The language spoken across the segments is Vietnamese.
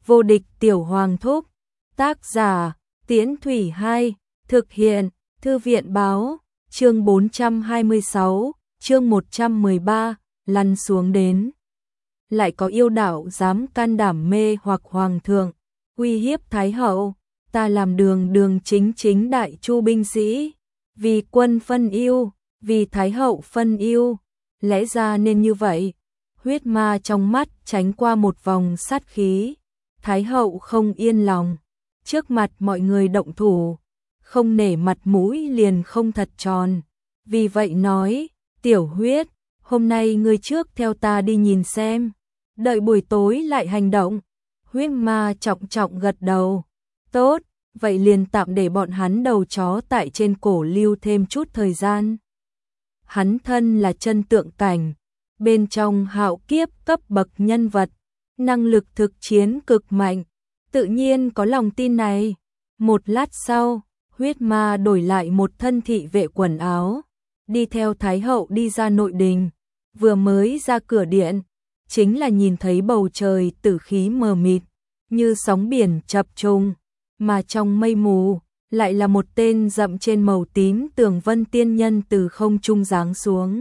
Vô địch tiểu hoàng thúc. Tác giả, Tiễn Thủy 2, thực hiện, Thư viện báo, chương 426, chương 113, lăn xuống đến. Lại có yêu đạo dám can đảm mê hoặc hoàng thượng, uy hiếp thái hậu, ta làm đường chính đại chu binh sĩ, vì quân phân ưu, vì thái hậu phân ưu, lẽ ra nên như vậy. Huyết ma trong mắt tránh qua một vòng sát khí, thái hậu không yên lòng, trước mặt mọi người động thủ, không nể mặt mũi liền không thật tròn, vì vậy nói, tiểu huyết, hôm nay ngươi trước theo ta đi nhìn xem, đợi buổi tối lại hành động. Huyết ma trọng trọng gật đầu, tốt, vậy liền tạm để bọn hắn đầu chó tại trên cổ lưu thêm chút thời gian. Hắn thân là chân tượng cảnh, bên trong hạo kiếp cấp bậc nhân vật, năng lực thực chiến cực mạnh, tự nhiên có lòng tin này. Một lát sau, huyết ma đổi lại một thân thị vệ quần áo, đi theo thái hậu đi ra nội đình, vừa mới ra cửa điện, chính là nhìn thấy bầu trời tử khí mờ mịt, như sóng biển chập trùng, mà trong mây mù, lại là một tên dậm trên màu tím tường vân tiên nhân từ không trung giáng xuống.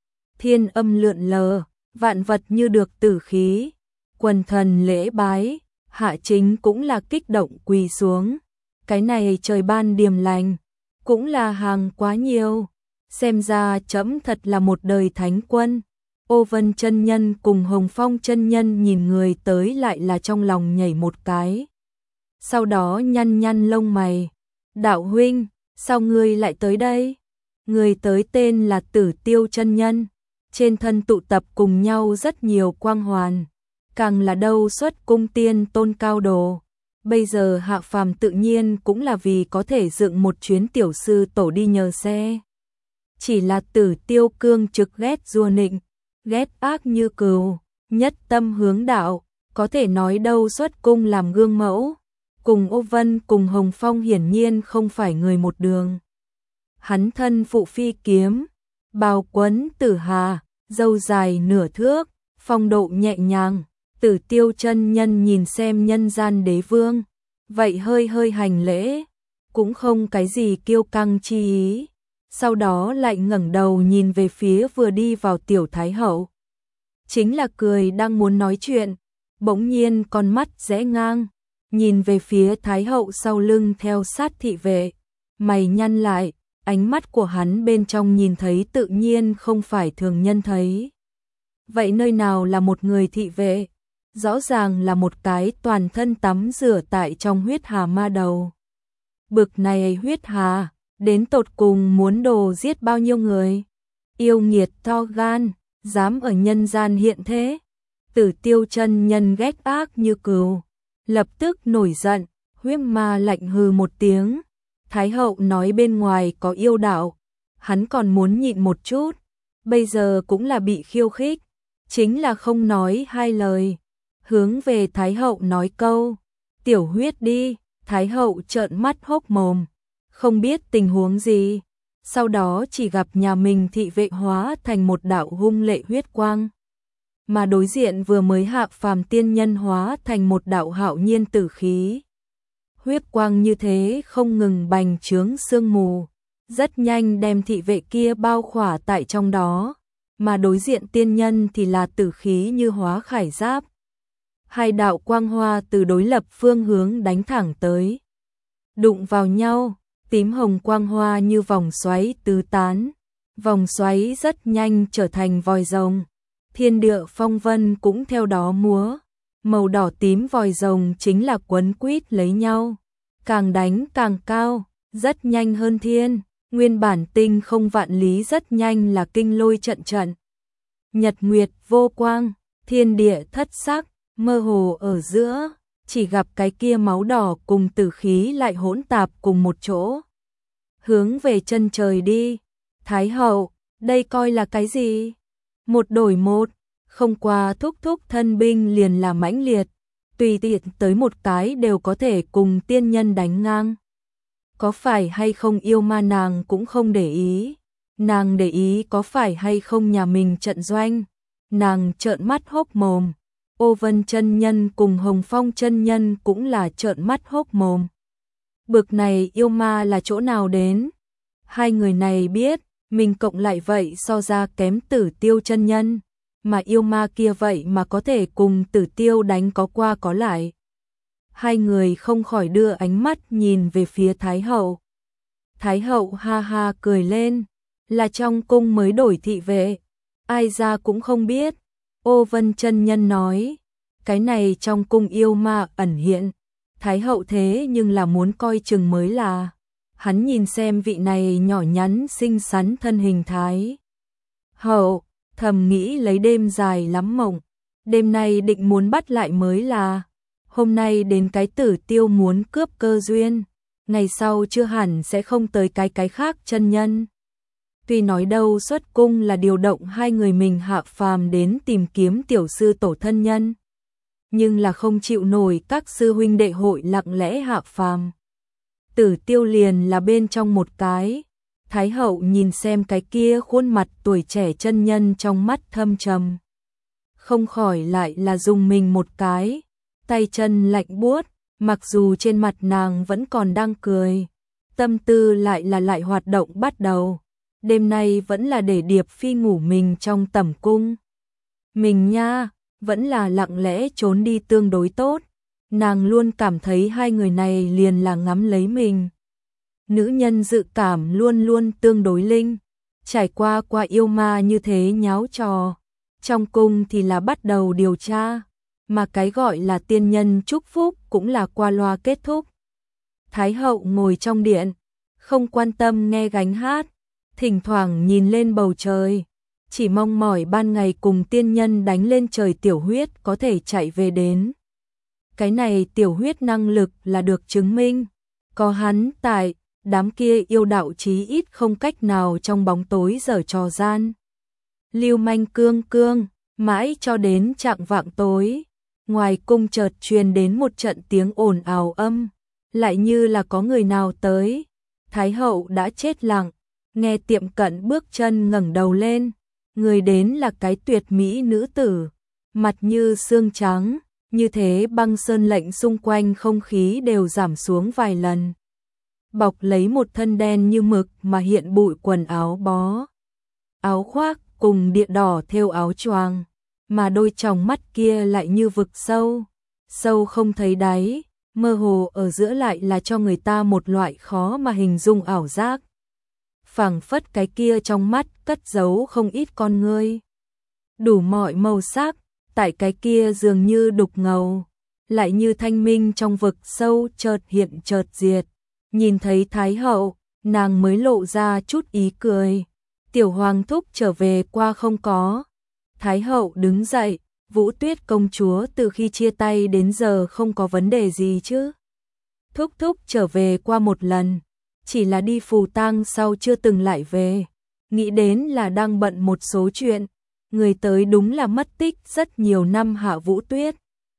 Thiên âm lượn lờ, vạn vật như được tử khí, quần thần lễ bái, hạ chính cũng là kích động quỳ xuống. Cái này trời ban điềm lành, cũng là hàng quá nhiều, xem ra trẫm thật là một đời thánh quân. Ô Vân chân nhân cùng Hồng Phong chân nhân nhìn người tới lại là trong lòng nhảy một cái. Sau đó nhăn nhăn lông mày, đạo huynh, sao ngươi lại tới đây? Người tới tên là Tử Tiêu chân nhân, trên thân tụ tập cùng nhau rất nhiều quang hoàn, càng là đâu xuất cung tiên tôn cao đồ. Bây giờ hạ phàm tự nhiên cũng là vì có thể dựng một chuyến tiểu sư tổ đi nhờ xe. Chỉ là Tử Tiêu cương trực ghét rua nịnh, ghét ác như cừu, nhất tâm hướng đạo, có thể nói đâu xuất cung làm gương mẫu. Cùng Ô Vân cùng Hồng Phong hiển nhiên không phải người một đường. Hắn thân phụ phi kiếm, bào quấn tử hà, râu dài nửa thước, phong độ nhẹ nhàng. Tử Tiêu chân nhân nhìn xem nhân gian đế vương, vậy hơi hơi hành lễ, cũng không cái gì kiêu căng chi ý. Sau đó lại ngẩng đầu nhìn về phía vừa đi vào tiểu thái hậu. Chính là cười đang muốn nói chuyện, bỗng nhiên con mắt rẽ ngang, nhìn về phía thái hậu sau lưng theo sát thị vệ, mày nhăn lại, ánh mắt của hắn bên trong nhìn thấy tự nhiên không phải thường nhân thấy. Vậy nơi nào là một người thị vệ? Rõ ràng là một cái toàn thân tắm rửa tại trong huyết hà ma đầu. Bực này huyết hà, đến tột cùng muốn đồ giết bao nhiêu người? Yêu nghiệt to gan, dám ở nhân gian hiện thế. Tử Tiêu chân nhân ghét ác như cừu, lập tức nổi giận, huyết ma lạnh hừ một tiếng. Thái hậu nói bên ngoài có yêu đạo, hắn còn muốn nhịn một chút, bây giờ cũng là bị khiêu khích, chính là không nói hai lời. Hướng về thái hậu nói câu, tiểu huyết đi. Thái hậu trợn mắt hốc mồm, không biết tình huống gì, sau đó chỉ gặp nhà mình thị vệ hóa thành một đạo hung lệ huyết quang, mà đối diện vừa mới hạ phàm tiên nhân hóa thành một đạo hạo nhiên tử khí. Huyết quang như thế không ngừng bành trướng sương mù, rất nhanh đem thị vệ kia bao khỏa tại trong đó, mà đối diện tiên nhân thì là tử khí như hóa khải giáp. Hai đạo quang hoa từ đối lập phương hướng đánh thẳng tới, đụng vào nhau, tím hồng quang hoa như vòng xoáy tứ tán, vòng xoáy rất nhanh trở thành vòi rồng, thiên địa phong vân cũng theo đó múa, màu đỏ tím vòi rồng chính là quấn quýt lấy nhau, càng đánh càng cao, rất nhanh hơn thiên, nguyên bản tinh không vạn lý rất nhanh là kinh lôi trận trận. Nhật nguyệt vô quang, thiên địa thất sắc, mơ hồ ở giữa, chỉ gặp cái kia máu đỏ cùng tử khí lại hỗn tạp cùng một chỗ. Hướng về chân trời đi, thái hậu, đây coi là cái gì? Một đổi một, không qua thúc thúc thân binh liền là mãnh liệt, tùy tiện tới một cái đều có thể cùng tiên nhân đánh ngang. Có phải hay không yêu ma nàng cũng không để ý, nàng để ý có phải hay không nhà mình trận doanh, nàng trợn mắt hốc mồm. Ô Vân chân nhân cùng Hồng Phong chân nhân cũng là trợn mắt hốc mồm. Bực này yêu ma là chỗ nào đến? Hai người này biết, mình cộng lại vậy so ra kém Tử Tiêu chân nhân, mà yêu ma kia vậy mà có thể cùng Tử Tiêu đánh có qua có lại. Hai người không khỏi đưa ánh mắt nhìn về phía Thái hậu. Thái hậu ha ha cười lên, là trong cung mới đổi thị vệ, ai ra cũng không biết. Ô Vân chân nhân nói, cái này trong cung yêu ma ẩn hiện, Thái hậu thế nhưng là muốn coi chừng mới là. Hắn nhìn xem vị này nhỏ nhắn xinh xắn thân hình Thái hậu, thầm nghĩ lấy đêm dài lắm mộng, đêm nay định muốn bắt lại mới là. Hôm nay đến cái Tử Tiêu muốn cướp cơ duyên, ngày sau chưa hẳn sẽ không tới cái khác chân nhân. Tuy nói đâu xuất cung là điều động hai người mình hạ phàm đến tìm kiếm tiểu sư tổ thân nhân, nhưng là không chịu nổi các sư huynh đệ hội lặng lẽ hạ phàm. Tử Tiêu liền là bên trong một cái. Thái hậu nhìn xem cái kia khuôn mặt tuổi trẻ chân nhân trong mắt thâm trầm, không khỏi lại là dùng mình một cái, tay chân lạnh buốt, mặc dù trên mặt nàng vẫn còn đang cười, tâm tư lại là lại hoạt động bắt đầu. Đêm nay vẫn là để Điệp Phi ngủ mình trong tẩm cung. Mình nha, vẫn là lặng lẽ trốn đi tương đối tốt. Nàng luôn cảm thấy hai người này liền là ngắm lấy mình. Nữ nhân dự cảm luôn luôn tương đối linh, trải qua yêu ma như thế nháo trò. Trong cung thì là bắt đầu điều tra, mà cái gọi là tiên nhân chúc phúc cũng là qua loa kết thúc. Thái hậu ngồi trong điện, không quan tâm nghe gánh hát, thỉnh thoảng nhìn lên bầu trời, chỉ mong mỏi ban ngày cùng tiên nhân đánh lên trời tiểu huyết có thể chạy về đến. Cái này tiểu huyết năng lực là được chứng minh, có hắn tại, đám kia yêu đạo chí ít không cách nào trong bóng tối giở trò gian. Lưu manh cương cương, mãi cho đến chạng vạng tối, ngoài cung chợt truyền đến một trận tiếng ồn ào âm, lại như là có người nào tới. Thái hậu đã chết lặng, nghe tiệm cận bước chân ngẩng đầu lên, người đến là cái tuyệt mỹ nữ tử, mặt như xương trắng, như thế băng sơn lệnh xung quanh không khí đều giảm xuống vài lần. Bọc lấy một thân đen như mực mà hiện bụi quần áo bó, áo khoác cùng địa đỏ thêu áo choàng, mà đôi tròng mắt kia lại như vực sâu, sâu không thấy đáy, mơ hồ ở giữa lại là cho người ta một loại khó mà hình dung ảo giác. Phảng phất cái kia trong mắt cất giấu không ít con ngươi, đủ mọi màu sắc, tại cái kia dường như đục ngầu, lại như thanh minh trong vực sâu chợt hiện chợt diệt. Nhìn thấy Thái hậu, nàng mới lộ ra chút ý cười. Tiểu hoàng thúc trở về qua không có? Thái hậu đứng dậy, Vũ Tuyết công chúa từ khi chia tay đến giờ không có vấn đề gì chứ? Thúc thúc trở về qua một lần, chỉ là đi phù tang sau chưa từng lại về. Nghĩ đến là đang bận một số chuyện, người tới đúng là mất tích rất nhiều năm hạ Vũ Tuyết.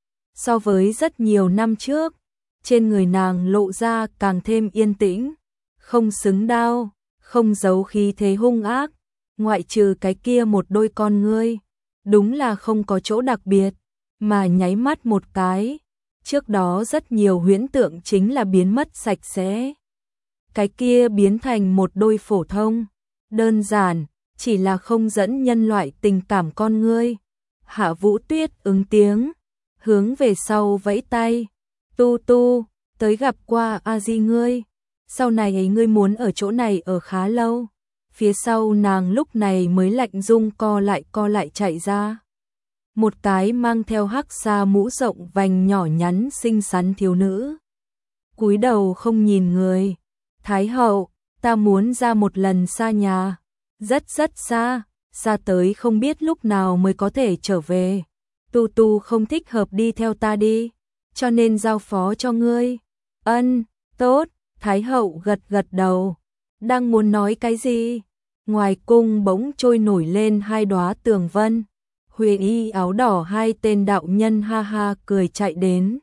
So với rất nhiều năm trước, trên người nàng lộ ra càng thêm yên tĩnh, không xứng đao, không giấu khí thế hung ác, ngoại trừ cái kia một đôi con ngươi, đúng là không có chỗ đặc biệt, mà nháy mắt một cái, trước đó rất nhiều huyễn tượng chính là biến mất sạch sẽ. Cái kia biến thành một đôi phổ thông, đơn giản, chỉ là không dẫn nhân loại tình cảm con ngươi. Hạ Vũ Tuyết ứng tiếng, hướng về sau vẫy tay, tu tu, tới gặp qua a di ngươi, sau này ấy ngươi muốn ở chỗ này ở khá lâu. Phía sau nàng lúc này mới lạnh rung co lại chạy ra. Một cái mang theo hắc sa mũ rộng vành nhỏ nhắn xinh xắn thiếu nữ. Cúi đầu không nhìn người. Thái hậu, ta muốn ra một lần xa nhà. Rất rất xa, xa tới không biết lúc nào mới có thể trở về. Tu tu không thích hợp đi theo ta đi, cho nên giao phó cho ngươi. Ân, tốt, Thái hậu gật gật đầu. Đang muốn nói cái gì? Ngoài cung bỗng trôi nổi lên hai đóa tường vân. Huyền y áo đỏ hai tên đạo nhân ha ha cười chạy đến.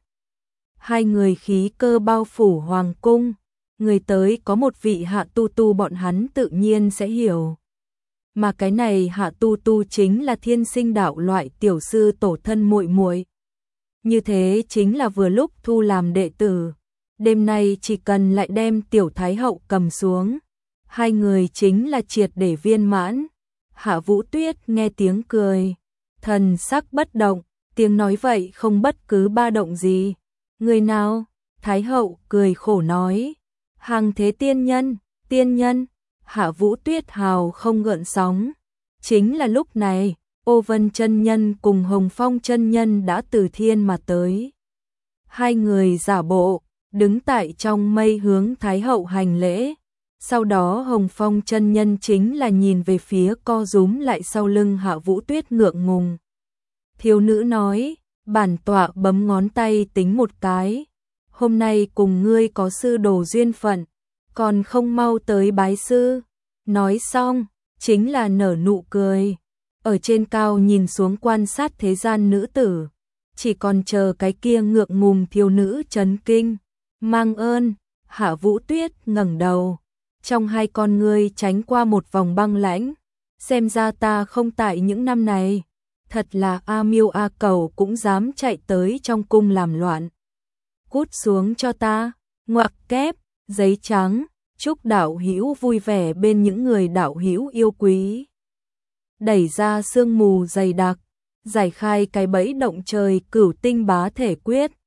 Hai người khí cơ bao phủ hoàng cung. Người tới có một vị hạ tu tu bọn hắn tự nhiên sẽ hiểu. mà cái này Hạ Tu Tu chính là thiên sinh đạo loại tiểu sư tổ thân muội muội. Như thế chính là vừa lúc thu làm đệ tử. Đêm nay chỉ cần lại đem tiểu thái hậu cầm xuống, hai người chính là triệt để viên mãn. Hạ Vũ Tuyết nghe tiếng cười, thần sắc bất động, tiếng nói vậy không bất cứ ba động gì. Người nào? Thái hậu cười khổ nói, Hàng Thế tiên nhân, tiên nhân. Hạ Vũ Tuyết hào không gợn sóng. Chính là lúc này, Ô Vân chân nhân cùng Hồng Phong chân nhân đã từ thiên mà tới. Hai người giả bộ, đứng tại trong mây hướng Thái hậu hành lễ. Sau đó Hồng Phong chân nhân chính là nhìn về phía co rúm lại sau lưng Hạ Vũ Tuyết ngượng ngùng. Thiếu nữ nói, bản tọa bấm ngón tay tính một cái. Hôm nay cùng ngươi có sư đồ duyên phận, còn không mau tới bái sư. Nói xong, chính là nở nụ cười. Ở trên cao nhìn xuống quan sát thế gian nữ tử, chỉ còn chờ cái kia ngượng ngùng thiếu nữ chấn kinh. Mang ơn. Hạ Vũ Tuyết ngẩng đầu, trong hai con ngươi tránh qua một vòng băng lãnh. Xem ra ta không tại những năm này, thật là A Miêu A Cầu cũng dám chạy tới trong cung làm loạn. Cút xuống cho ta. Ngoặc kép, giấy trắng. Chúc đạo hữu vui vẻ bên những người đạo hữu yêu quý. Đẩy ra sương mù dày đặc, giải khai cái bẫy động trời Cửu Tinh Bá Thể Quyết.